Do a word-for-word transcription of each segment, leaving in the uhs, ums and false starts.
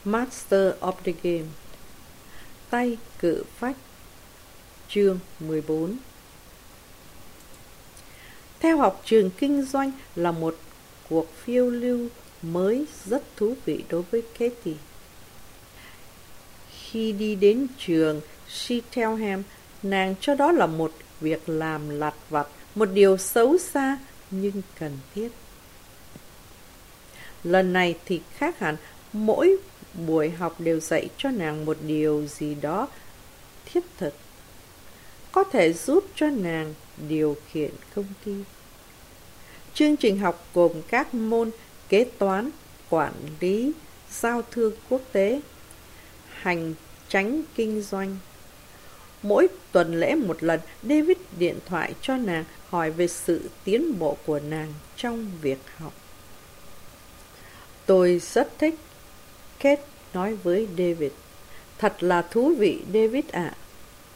Master of the Game. Tay cự phách. Chương mười bốn. Theo học trường kinh doanh là một cuộc phiêu lưu mới rất thú vị đối với Katie. Khi đi đến trường Cheltenham, nàng cho đó là một việc làm lặt vặt, một điều xấu xa nhưng cần thiết. Lần này thì khác hẳn, mỗi buổi học đều dạy cho nàng một điều gì đó thiết thực, có thể giúp cho nàng điều khiển công ty. Chương trình học gồm các môn kế toán, quản lý, giao thương quốc tế, hành chánh kinh doanh. Mỗi tuần lễ một lần, David điện thoại cho nàng hỏi về sự tiến bộ của nàng trong việc học. Tôi rất thích, Kate nói với David. Thật là thú vị, David ạ. À.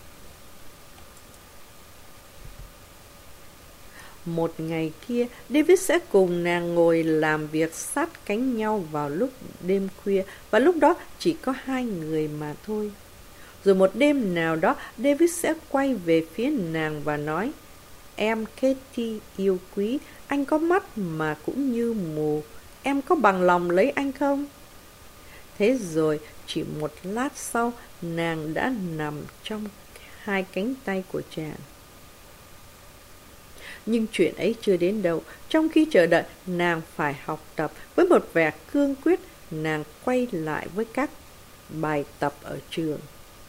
Một ngày kia, David sẽ cùng nàng ngồi làm việc sát cánh nhau vào lúc đêm khuya, và lúc đó chỉ có hai người mà thôi. Rồi một đêm nào đó, David sẽ quay về phía nàng và nói, em Katie yêu quý, anh có mắt mà cũng như mù, em có bằng lòng lấy anh không? Thế rồi, chỉ một lát sau, nàng đã nằm trong hai cánh tay của chàng. Nhưng chuyện ấy chưa đến đâu. Trong khi chờ đợi, nàng phải học tập. Với một vẻ cương quyết, nàng quay lại với các bài tập ở trường.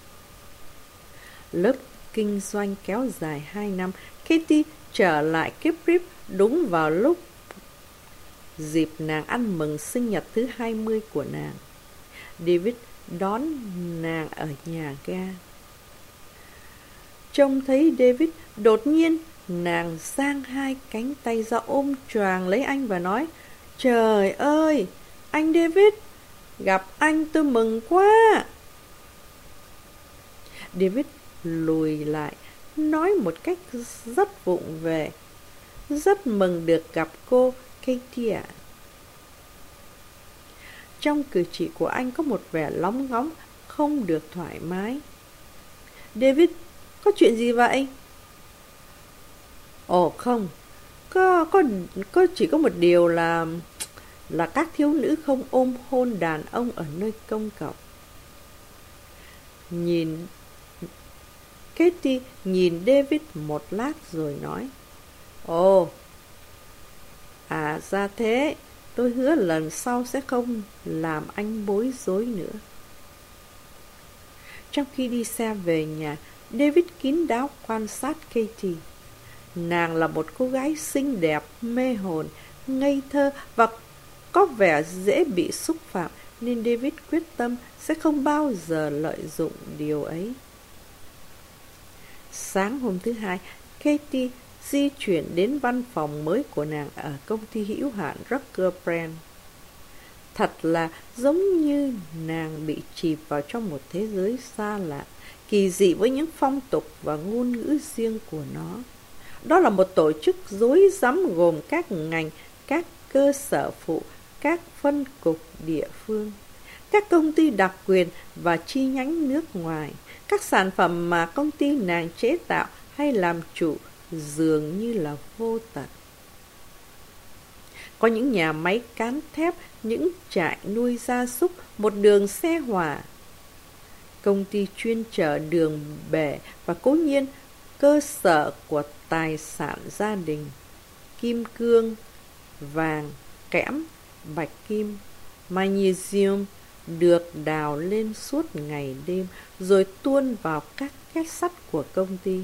Lớp kinh doanh kéo dài hai năm. Katie trở lại Kipbrip đúng vào lúc dịp nàng ăn mừng sinh nhật thứ hai mươi của nàng. David đón nàng ở nhà ga. Trông thấy David, đột nhiên nàng giang hai cánh tay ra ôm choàng lấy anh và nói, trời ơi, anh David, gặp anh tôi mừng quá. David lùi lại, nói một cách rất vụng về, rất mừng được gặp cô, Katie ạ. Trong cử chỉ của anh có một vẻ lóng ngóng, không được thoải mái. David, có chuyện gì vậy? Ồ không, có, có, có chỉ có một điều là là các thiếu nữ không ôm hôn đàn ông ở nơi công cộng. Nhìn Katie nhìn David một lát rồi nói, ồ, à ra thế, tôi hứa lần sau sẽ không làm anh bối rối nữa. Trong khi đi xe về nhà, David kín đáo quan sát Katie. Nàng là một cô gái xinh đẹp, mê hồn, ngây thơ và có vẻ dễ bị xúc phạm, nên David quyết tâm sẽ không bao giờ lợi dụng điều ấy. Sáng hôm thứ hai, Katie di chuyển đến văn phòng mới của nàng ở công ty hữu hạn Rucker Brand. Thật là giống như nàng bị chìm vào trong một thế giới xa lạ, kỳ dị với những phong tục và ngôn ngữ riêng của nó. Đó là một tổ chức rối rắm gồm các ngành, các cơ sở phụ, các phân cục địa phương, các công ty đặc quyền và chi nhánh nước ngoài. Các sản phẩm mà công ty nàng chế tạo hay làm chủ dường như là vô tận. Có những nhà máy cán thép, những trại nuôi gia súc, một đường xe hỏa, công ty chuyên chở đường bể và cố nhiên cơ sở của tài sản gia đình, kim cương, vàng, kẽm, bạch kim, magnesium được đào lên suốt ngày đêm rồi tuôn vào các két sắt của công ty.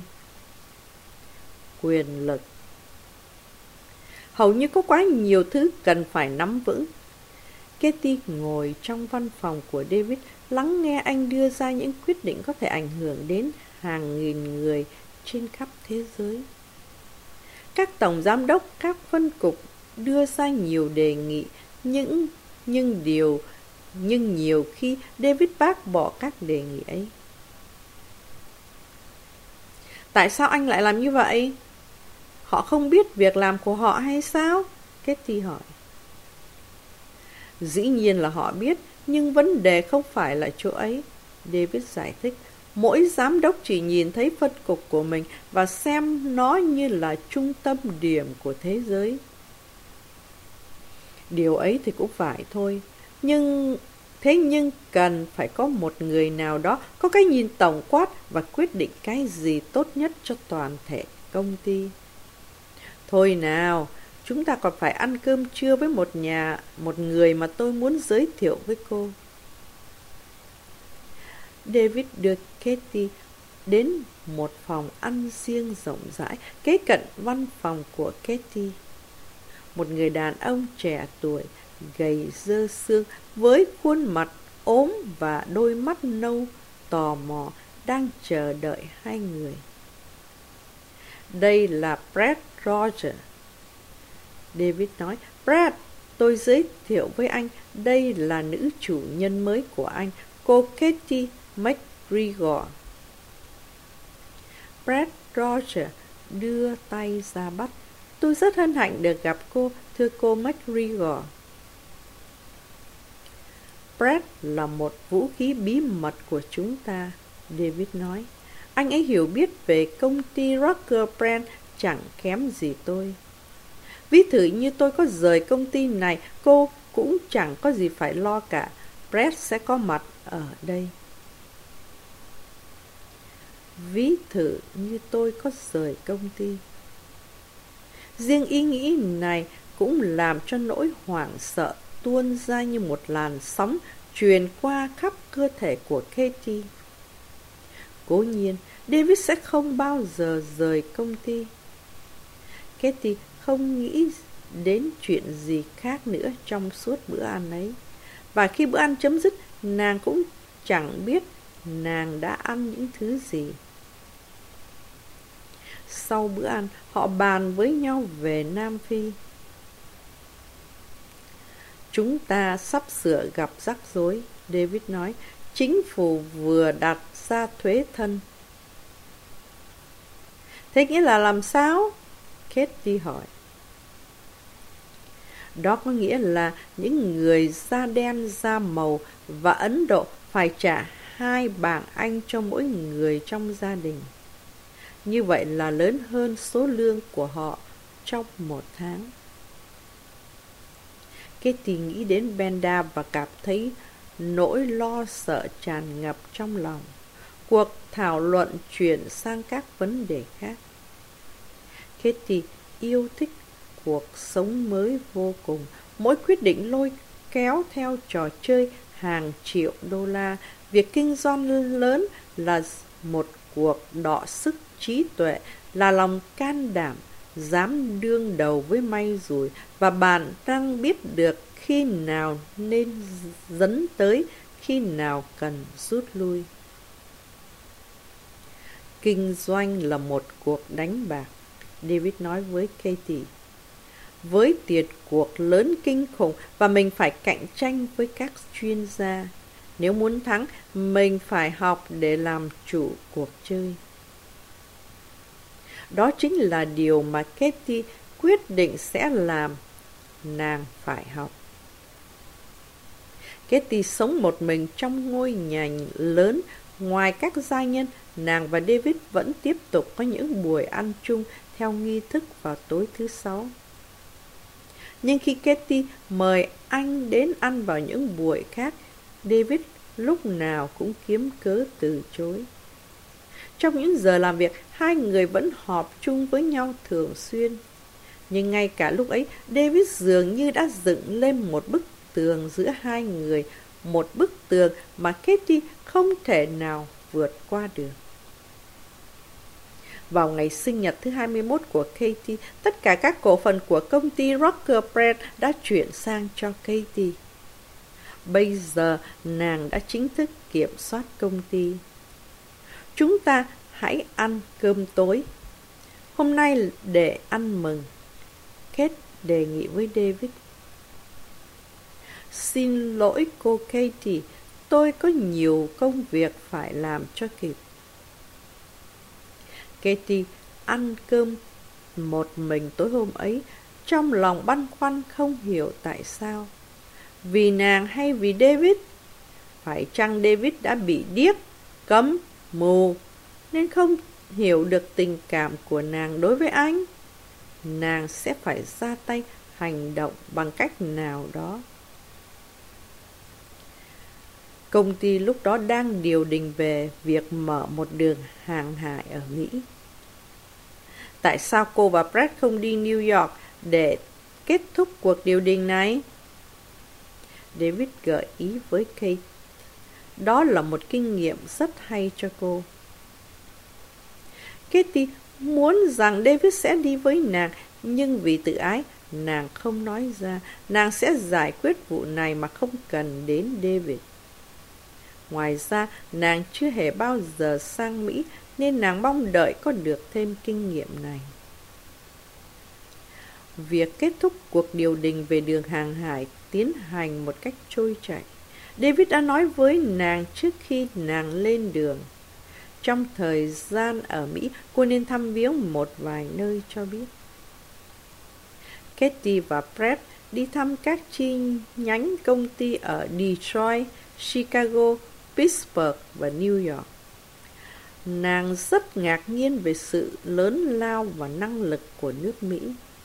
Quyền lực. Hầu như có quá nhiều thứ cần phải nắm vững. Katie ngồi trong văn phòng của David, lắng nghe anh đưa ra những quyết định có thể ảnh hưởng đến hàng nghìn người trên khắp thế giới. Các tổng giám đốc, các phân cục đưa ra nhiều đề nghị, nhưng, nhưng, điều, nhưng nhiều khi David bác bỏ các đề nghị ấy. Tại sao anh lại làm như vậy? Họ không biết việc làm của họ hay sao? Katie hỏi. Dĩ nhiên là họ biết, Nhưng vấn đề không phải là chỗ ấy, David giải thích. Mỗi giám đốc chỉ nhìn thấy phân cục của mình và xem nó như là trung tâm điểm của thế giới. Điều ấy thì cũng phải thôi. Nhưng thế nhưng cần phải có một người nào đó có cái nhìn tổng quát và quyết định cái gì tốt nhất cho toàn thể công ty. Thôi nào, chúng ta còn phải ăn cơm trưa với một nhà, một người mà tôi muốn giới thiệu với cô. David đưa Katie đến một phòng ăn riêng rộng rãi kế cận văn phòng của Katie. Một người đàn ông trẻ tuổi, gầy dơ xương, với khuôn mặt ốm và đôi mắt nâu tò mò đang chờ đợi hai người. Đây là Brett Rogers, David nói. Brett, tôi giới thiệu với anh, đây là nữ chủ nhân mới của anh, cô Katie McGregor. Brett Rogers đưa tay ra bắt. Tôi rất hân hạnh được gặp cô, thưa cô McGregor. Brett là một vũ khí bí mật của chúng ta, David nói. Anh ấy hiểu biết về công ty Rocker Brand chẳng kém gì tôi. Ví thử như tôi có rời công ty này, cô cũng chẳng có gì phải lo cả. Brett sẽ có mặt ở đây. Ví thử như tôi có rời công ty. Riêng ý nghĩ này cũng làm cho nỗi hoảng sợ tuôn ra như một làn sóng truyền qua khắp cơ thể của Katie. Cố nhiên, David sẽ không bao giờ rời công ty. Katie không nghĩ đến chuyện gì khác nữa trong suốt bữa ăn ấy. Và khi bữa ăn chấm dứt, nàng cũng chẳng biết nàng đã ăn những thứ gì. Sau bữa ăn, họ bàn với nhau về Nam Phi. Chúng ta sắp sửa gặp rắc rối, David nói. Chính phủ vừa đặt ra thuế thân. Thế nghĩa là làm sao? Katie hỏi. Đó có nghĩa là những người da đen, da màu và Ấn Độ phải trả hai bảng Anh cho mỗi người trong gia đình. Như vậy là lớn hơn số lương của họ trong một tháng. Katie nghĩ đến Benda và cảm thấy nỗi lo sợ tràn ngập trong lòng. Cuộc thảo luận chuyển sang các vấn đề khác. Katie yêu thích cuộc sống mới vô cùng. Mỗi quyết định lôi kéo theo trò chơi hàng triệu đô la. Việc kinh doanh lớn là một cuộc đọ sức trí tuệ, là lòng can đảm, dám đương đầu với may rủi, và bạn đang biết được khi nào nên dấn tới, khi nào cần rút lui. Kinh doanh là một cuộc đánh bạc, David nói với Katie. Với tiền cuộc lớn kinh khủng và mình phải cạnh tranh với các chuyên gia. Nếu muốn thắng, mình phải học để làm chủ cuộc chơi. Đó chính là điều mà Katie quyết định sẽ làm. Nàng phải học. Katie sống một mình trong ngôi nhà lớn. Ngoài các gia nhân, nàng và David vẫn tiếp tục có những buổi ăn chung theo nghi thức vào tối thứ sáu. Nhưng khi Katie mời anh đến ăn vào những buổi khác, David lúc nào cũng kiếm cớ từ chối. Trong những giờ làm việc, hai người vẫn họp chung với nhau thường xuyên. Nhưng ngay cả lúc ấy, David dường như đã dựng lên một bức tường giữa hai người, một bức tường mà Katie không thể nào vượt qua được. Vào ngày sinh nhật thứ hai mươi mốt của Katie, tất cả các cổ phần của công ty Rocker Brand đã chuyển sang cho Katie. Bây giờ nàng đã chính thức kiểm soát công ty. Chúng ta hãy ăn cơm tối. Hôm nay để ăn mừng, Kate đề nghị với David. Xin lỗi cô Katie, tôi có nhiều công việc phải làm cho kịp. Katie ăn cơm một mình tối hôm ấy, trong lòng băn khoăn không hiểu tại sao. Vì nàng hay vì David, phải chăng David đã bị điếc, câm, mù, nên không hiểu được tình cảm của nàng đối với anh? Nàng sẽ phải ra tay hành động bằng cách nào đó. Công ty lúc đó đang điều đình về việc mở một đường hàng hải ở Mỹ. Tại sao cô và Brett không đi New York để kết thúc cuộc điều đình này? David gợi ý với Kate. Đó là một kinh nghiệm rất hay cho cô. Katie muốn rằng David sẽ đi với nàng, nhưng vì tự ái, nàng không nói ra. Nàng sẽ giải quyết vụ này mà không cần đến David. Ngoài ra, nàng chưa hề bao giờ sang Mỹ, nên nàng mong đợi có được thêm kinh nghiệm này. Việc kết thúc cuộc điều đình về đường hàng hải tiến hành một cách trôi chảy. David đã nói với nàng trước khi nàng lên đường. Trong thời gian ở Mỹ, cô nên thăm viếng một vài nơi cho biết. Katie và Brett đi thăm các chi nhánh công ty ở Detroit, Chicago, Pittsburgh và New York. Nàng rất ngạc nhiên về sự lớn lao và năng lực của nước Mỹ.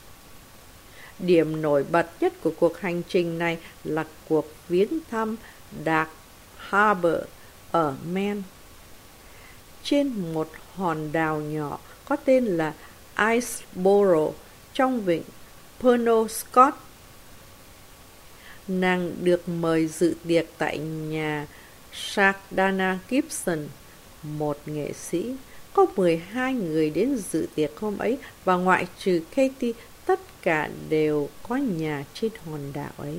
Điểm nổi bật nhất của cuộc hành trình này là cuộc viếng thăm Dark Harbor ở Maine. Trên một hòn đảo nhỏ có tên là Iceboro trong vịnh Penobscot. Nàng được mời dự tiệc tại nhà Sardana Gibson, một nghệ sĩ. Có mười hai người đến dự tiệc hôm ấy, và ngoại trừ Katie, tất cả đều có nhà trên hòn đảo ấy.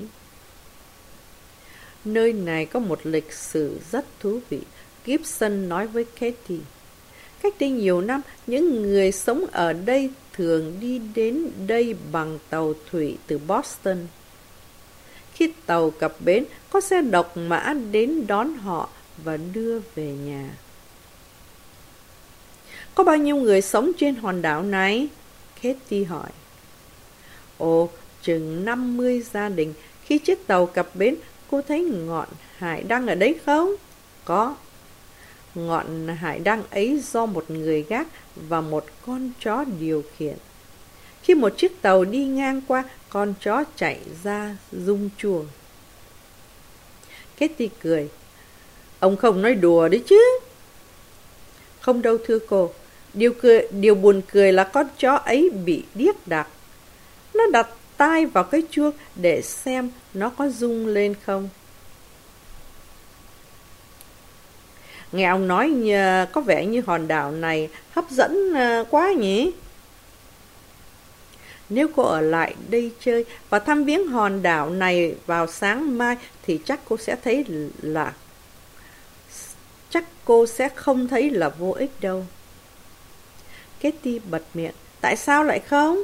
Nơi này có một lịch sử rất thú vị, Gibson nói với Katie. Cách đây nhiều năm, những người sống ở đây thường đi đến đây bằng tàu thủy từ Boston. Khi tàu cập bến, có xe độc mã đến đón họ và đưa về nhà. Có bao nhiêu người sống trên hòn đảo này? Katie hỏi. Ồ, chừng năm mươi gia đình. Khi chiếc tàu cập bến, cô thấy ngọn hải đăng ở đấy không? Có. Ngọn hải đăng ấy do một người gác và một con chó điều khiển. Khi một chiếc tàu đi ngang qua, con chó chạy ra rung chuông. Katie cười. Ông không nói đùa đấy chứ? Không đâu thưa cô. Điều, cười, điều buồn cười là con chó ấy bị điếc đặc. Nó đặt tai vào cái chuông để xem nó có rung lên không. Nghe ông nói như, có vẻ như hòn đảo này hấp dẫn quá nhỉ? Nếu cô ở lại đây chơi và thăm viếng hòn đảo này vào sáng mai thì chắc cô sẽ thấy là chắc cô sẽ không thấy là vô ích đâu. Katie bật miệng. Tại sao lại không?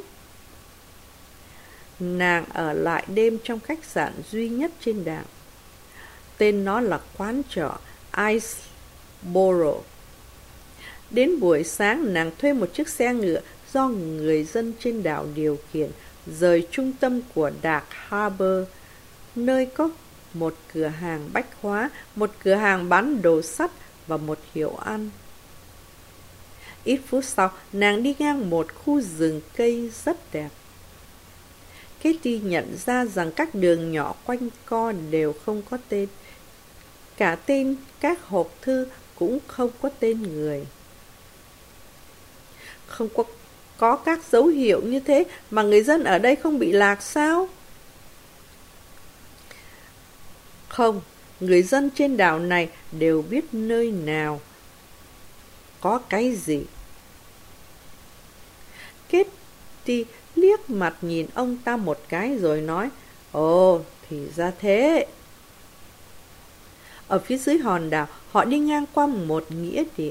Nàng ở lại đêm trong khách sạn duy nhất trên đảo. Tên nó là quán trọ Iceboro. Đến buổi sáng, nàng thuê một chiếc xe ngựa do người dân trên đảo điều khiển, rời trung tâm của Dark Harbor, nơi có một cửa hàng bách hóa, một cửa hàng bán đồ sắt và một hiệu ăn. Ít phút sau, nàng đi ngang một khu rừng cây rất đẹp. Katie nhận ra rằng các đường nhỏ quanh co đều không có tên. Cả tên các hộp thư cũng không có tên người. Không có, có các dấu hiệu như thế mà người dân ở đây không bị lạc sao? Không, người dân trên đảo này đều biết nơi nào có cái gì. Katie liếc mặt nhìn ông ta một cái rồi nói, ồ, thì ra thế. Ở phía dưới hòn đảo, họ đi ngang qua một nghĩa địa.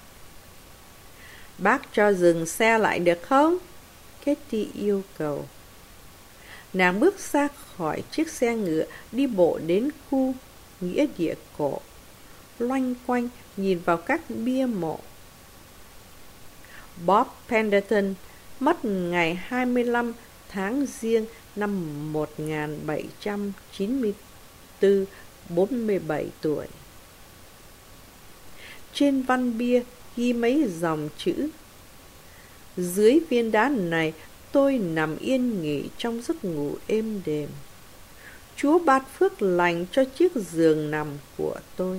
Bác cho dừng xe lại được không? Katie yêu cầu. Nàng bước ra khỏi chiếc xe ngựa, đi bộ đến khu nghĩa địa cổ, loanh quanh nhìn vào các bia mộ. Bob Pendleton mất ngày hai mươi lăm tháng Giêng năm một nghìn bảy trăm chín mươi tư bốn mươi bảy tuổi. Trên văn bia ghi mấy dòng chữ: dưới viên đá này tôi nằm yên nghỉ trong giấc ngủ êm đềm. Chúa ban phước lành cho chiếc giường nằm của tôi.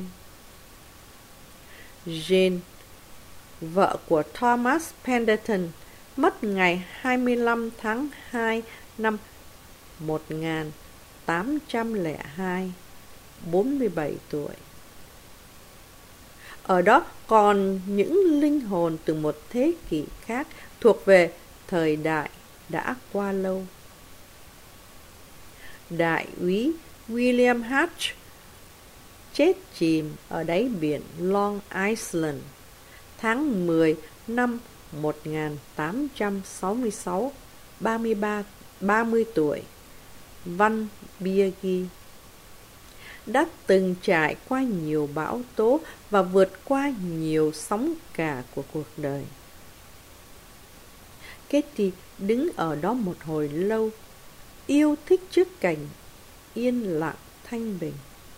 Jane, vợ của Thomas Pendleton, mất ngày hai mươi lăm tháng hai năm một nghìn tám trăm lẻ hai, bốn mươi bảy tuổi. Ở đó còn những linh hồn từ một thế kỷ khác, thuộc về thời đại đã qua lâu. Đại úy William Hatch chết chìm ở đáy biển Long Island tháng mười năm một nghìn tám trăm sáu mươi sáu, ba mươi ba, ba mươi tuổi. Văn bia ghi: đã từng trải qua nhiều bão tố và vượt qua nhiều sóng cả của cuộc đời. Katie đứng ở đó một hồi lâu, yêu thích trước cảnh yên lặng thanh bình.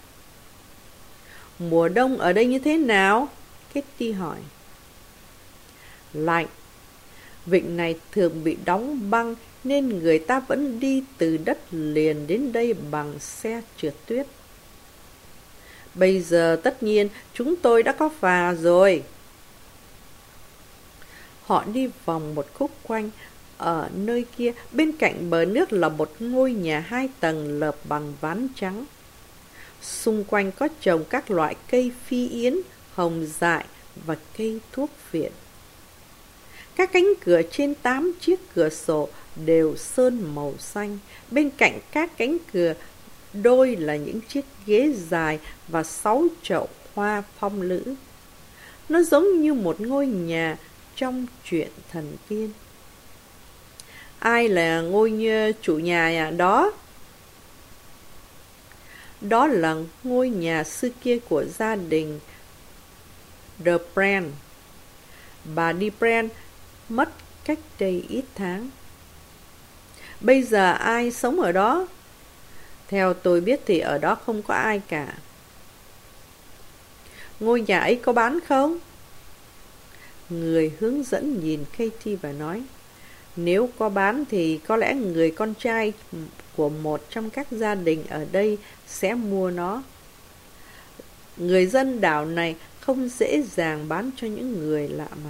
Mùa đông ở đây như thế nào? Katie hỏi. Lạnh. Vịnh này thường bị đóng băng nên người ta vẫn đi từ đất liền đến đây bằng xe trượt tuyết. Bây giờ tất nhiên chúng tôi đã có phà rồi. Họ đi vòng một khúc quanh. Ở nơi kia, bên cạnh bờ nước là một ngôi nhà hai tầng lợp bằng ván trắng. Xung quanh có trồng các loại cây phi yến, hồng dại và cây thuốc viện. Các cánh cửa trên tám chiếc cửa sổ đều sơn màu xanh. Bên cạnh các cánh cửa đôi là những chiếc ghế dài và sáu chậu hoa phong lữ. Nó giống như một ngôi nhà trong truyện thần tiên. Ai là ngôi chủ nhà nhà đó? Đó là ngôi nhà xưa kia của gia đình Dupren. Bà Dupren mất cách đây ít tháng. Bây giờ ai sống ở đó? Theo tôi biết thì ở đó không có ai cả. Ngôi nhà ấy có bán không? Người hướng dẫn nhìn Katie và nói: nếu có bán thì có lẽ người con trai của một trong các gia đình ở đây sẽ mua nó. Người dân đảo này không dễ dàng bán cho những người lạ mặt.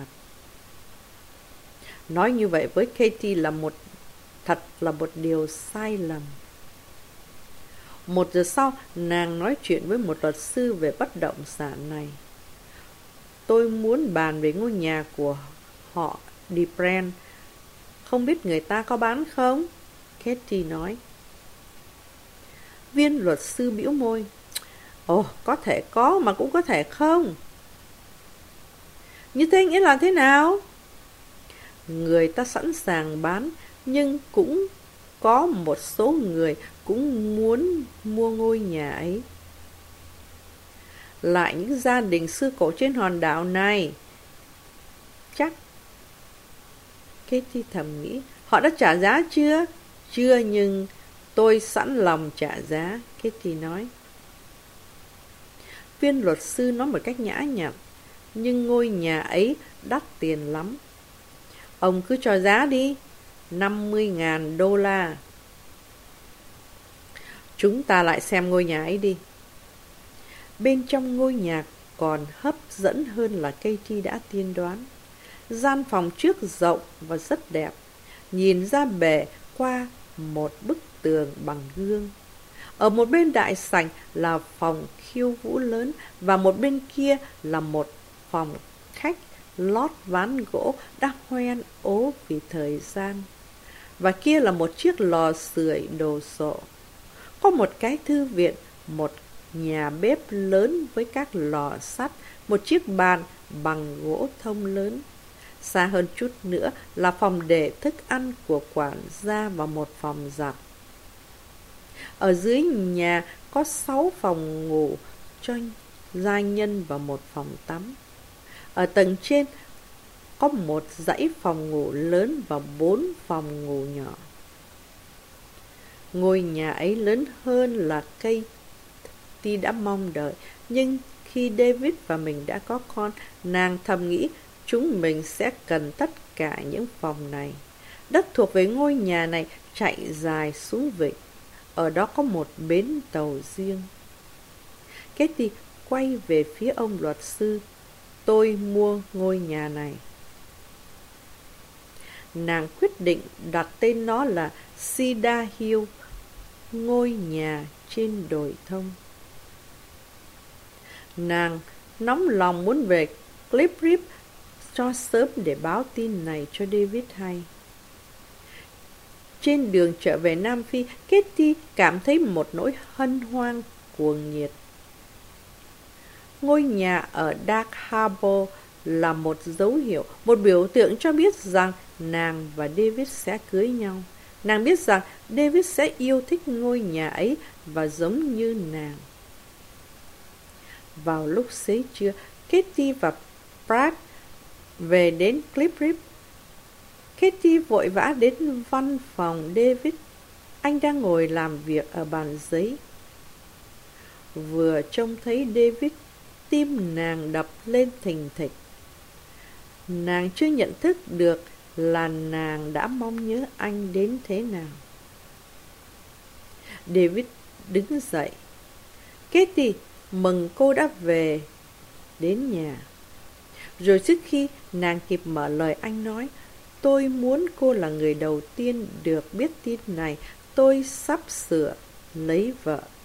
Nói như vậy với Katie là một thật là một điều sai lầm. Một giờ sau, nàng nói chuyện với một luật sư về bất động sản này. Tôi muốn bàn về ngôi nhà của họ Dupren. Không biết người ta có bán không? Katie nói. Viên luật sư bĩu môi. Ồ, có thể có mà cũng có thể không. Như thế nghĩa là thế nào? Người ta sẵn sàng bán, nhưng cũng có một số người cũng muốn mua ngôi nhà ấy. Lại những gia đình xưa cổ trên hòn đảo này. Chắc. Katie thầm nghĩ, họ đã trả giá chưa? Chưa, nhưng tôi sẵn lòng trả giá, Katie nói. Viên luật sư nói một cách nhã nhặn, nhưng ngôi nhà ấy đắt tiền lắm. Ông cứ cho giá đi, năm mươi ngàn đô la. Chúng ta lại xem ngôi nhà ấy đi. Bên trong ngôi nhà còn hấp dẫn hơn là Katie đã tiên đoán. Gian phòng trước rộng và rất đẹp, nhìn ra bể qua một bức tường bằng gương. Ở một bên đại sảnh là phòng khiêu vũ lớn, và một bên kia là một phòng khách lót ván gỗ đã hoen ố vì thời gian. Và kia là một chiếc lò sưởi đồ sộ. Có một cái thư viện, một nhà bếp lớn với các lò sắt, một chiếc bàn bằng gỗ thông lớn. Xa hơn chút nữa là phòng để thức ăn của quản gia và một phòng giặt. Ở dưới nhà có sáu phòng ngủ cho gia nhân và một phòng tắm. Ở tầng trên có một dãy phòng ngủ lớn và bốn phòng ngủ nhỏ. Ngôi nhà ấy lớn hơn là cây Katie đã mong đợi. Nhưng khi David và mình đã có con, nàng thầm nghĩ chúng mình sẽ cần tất cả những phòng này. Đất thuộc về ngôi nhà này chạy dài xuống vịnh. Ở đó có một bến tàu riêng. Katie quay về phía ông luật sư. Tôi mua ngôi nhà này. Nàng quyết định đặt tên nó là Cedar Hill, ngôi nhà trên đồi thông. Nàng nóng lòng muốn về Cliff River cho sớm để báo tin này cho David hay. Trên đường trở về Nam Phi, Katie cảm thấy một nỗi hân hoan cuồng nhiệt. Ngôi nhà ở Dark Harbor là một dấu hiệu, một biểu tượng cho biết rằng nàng và David sẽ cưới nhau. Nàng biết rằng David sẽ yêu thích ngôi nhà ấy và giống như nàng. Vào lúc xế trưa, Katie và Pratt về đến Cliff River. Katie vội vã đến văn phòng David. Anh đang ngồi làm việc ở bàn giấy. Vừa trông thấy David, tim nàng đập lên thình thịch. Nàng chưa nhận thức được là nàng đã mong nhớ anh đến thế nào. David đứng dậy. Katie, mừng cô đã về đến nhà. Rồi trước khi nàng kịp mở lời, anh nói, tôi muốn cô là người đầu tiên được biết tin này. Tôi sắp sửa lấy vợ.